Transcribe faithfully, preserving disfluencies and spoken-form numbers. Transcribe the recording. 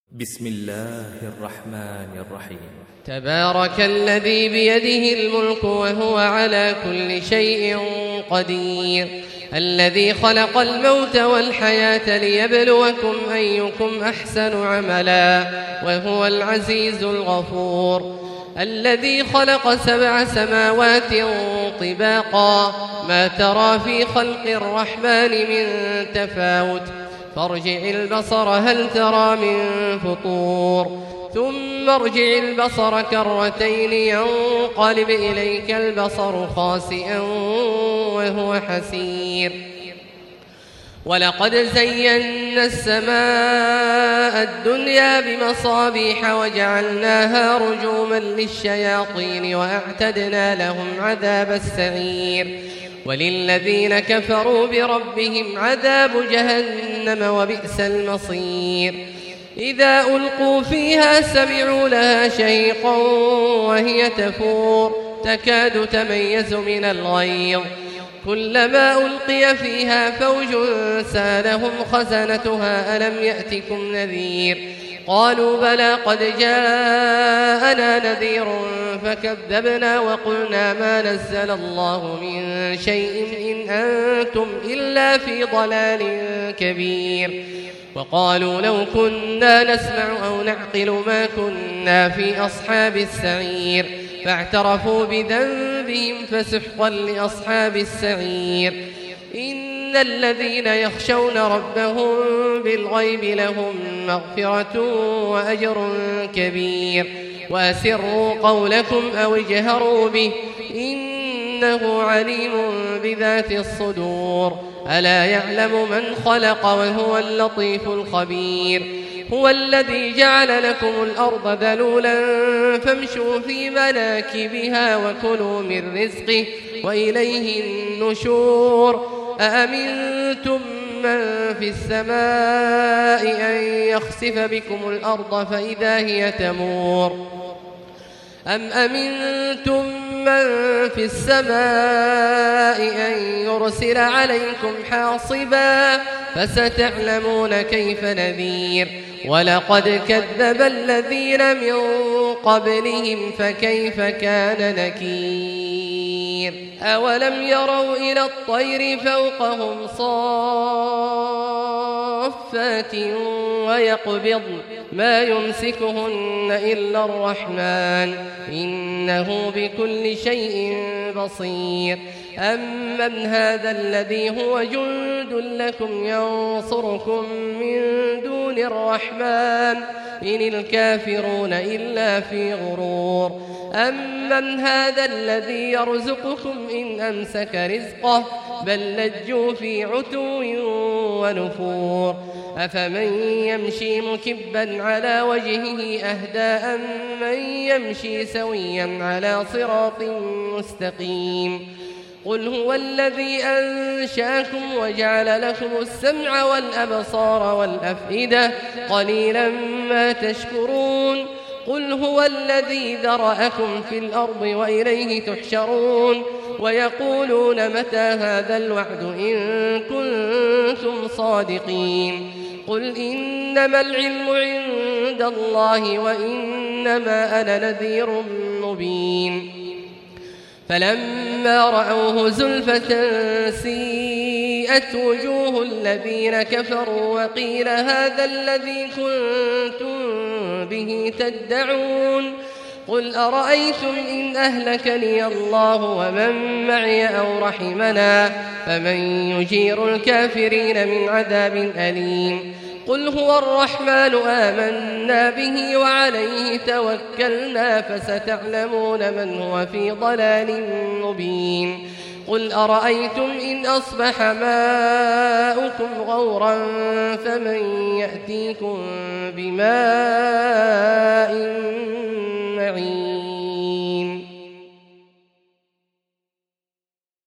بسم الله الرحمن الرحيم. تبارك الذي بيده الملك وهو على كل شيء قدير، الذي خلق الموت والحياة ليبلوكم أيكم أحسن عملا وهو العزيز الغفور، الذي خلق سبع سماوات طباقا ما ترى في خلق الرحمن من تفاوت، فارجع البصر هل ترى من فطور، ثم ارجع البصر كرتين ينقلب إليك البصر خاسئا وهو حسير. ولقد زينا السماء الدنيا بمصابيح وجعلناها رجوما للشياطين وأعتدنا لهم عذاب السعير، وللذين كفروا بربهم عذاب جهنم وبئس المصير. إذا ألقوا فيها سمعوا لها شهيقا وهي تفور تكاد تميز من الغيظ، كلما ألقي فيها فوج سالهم خزنتها ألم يأتكم نذير، قالوا بلى قد جاءنا نذير فكذبنا وقلنا ما نزل الله من شيء إن أنتم إلا في ضلال كبير، وقالوا لو كنا نسمع أو نعقل ما كنا في أصحاب السعير، فاعترفوا بذنبهم فسحقا لأصحاب السعير. إن الذين يخشون ربهم بالغيب لهم مغفرة وأجر كبير، وأسروا قولكم أو اجهروا به إنه عليم بذات الصدور، ألا يعلم من خلق وهو اللطيف الخبير. هو الذي جعل لكم الأرض ذلولا فامشوا في مناكبها وكلوا من رزقه وإليه النشور. أأمنتم من في السماء أن يخسف بكم الأرض فإذا هي تمور، أم أمنتم من في السماء أن يرسل عليكم حاصبا فستعلمون كيف نذير. ولقد كذب الذين من قبلهم فكيف كان نكير. أولم يروا إلى الطير فوقهم صافات ويقبضن ما يمسكهن إلا الرحمن إنه بكل شيء بصير. أمن هذا الذي هو جند لكم ينصركم من دون الرحمن إن الكافرون إلا في غرور. أمن هذا الذي يرزقكم إن أمسك رزقه بل لجوا في عتو ونفور. أفمن يمشي مكبا على وجهه أهدى أم من يمشي سويا على صراط مستقيم. قل هو الذي أنشأكم وجعل لكم السمع والأبصار والأفئدة قليلا ما تشكرون. قل هو الذي ذرأكم في الأرض وإليه تحشرون. ويقولون متى هذا الوعد إن كنتم صادقين. قل إنما العلم عند الله وإنما أنا نذير مبين. فلما رأوه زلفة سيئت وجوه الذين كفروا وقيل هذا الذي كنتم به تدعون. قل أرأيتم إن أهلكني الله ومن معي أو رحمنا فمن يجير الكافرين من عذاب أليم. قل هو الرحمن آمنا به وعليه توكلنا فستعلمون من هو في ضلال مبين. قل أرأيتم إن أصبح ماؤكم غورا فمن يأتيكم بماء